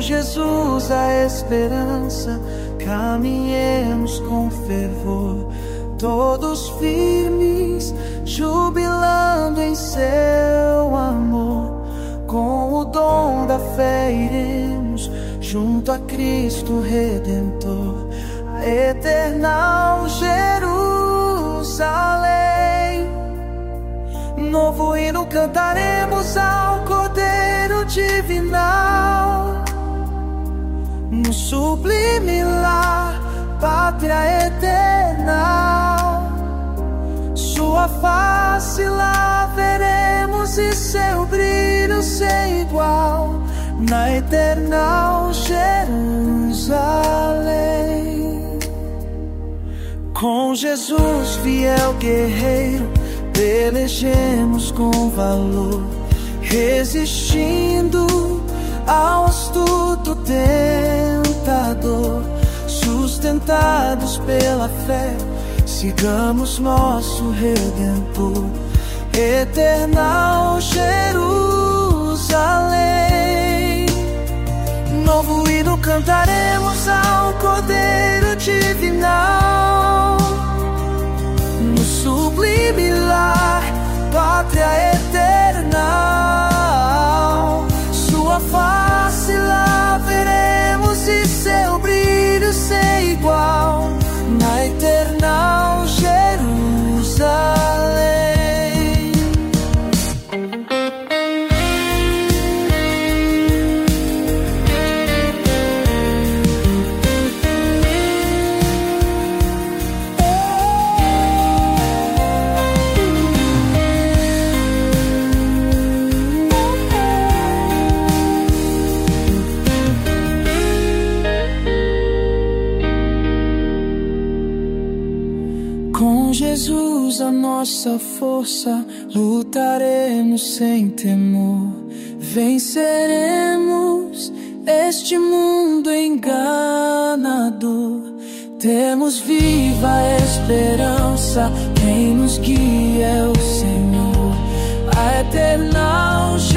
Jesus a esperança, caminhemos com fervor, todos firmes, jubilando em seu amor. Com o dom da fé iremos junto a Cristo Redentor, a eternal Jerusalém. Novo hino cantaremos ao Cordeiro Divinal, no sublime lar, pátria eterna. Sua face lá veremos e seu brilho sem igual, na eternal Jerusalém. Com Jesus fiel guerreiro, pelejemos com valor, resistindo ao astuto tentador. Sustentados pela fé, sigamos nosso Redentor, eternal Jerusalém. Novo hino cantaremos ao Cordeiro Divinal, no sublime lar, pátria eterna. Sua face lá veremos e seu brilho sem igual, na eternal Jerusalém. Com Jesus a nossa força, lutaremos sem temor, venceremos este mundo enganador. Temos viva esperança, quem nos guia é o Senhor, a eternal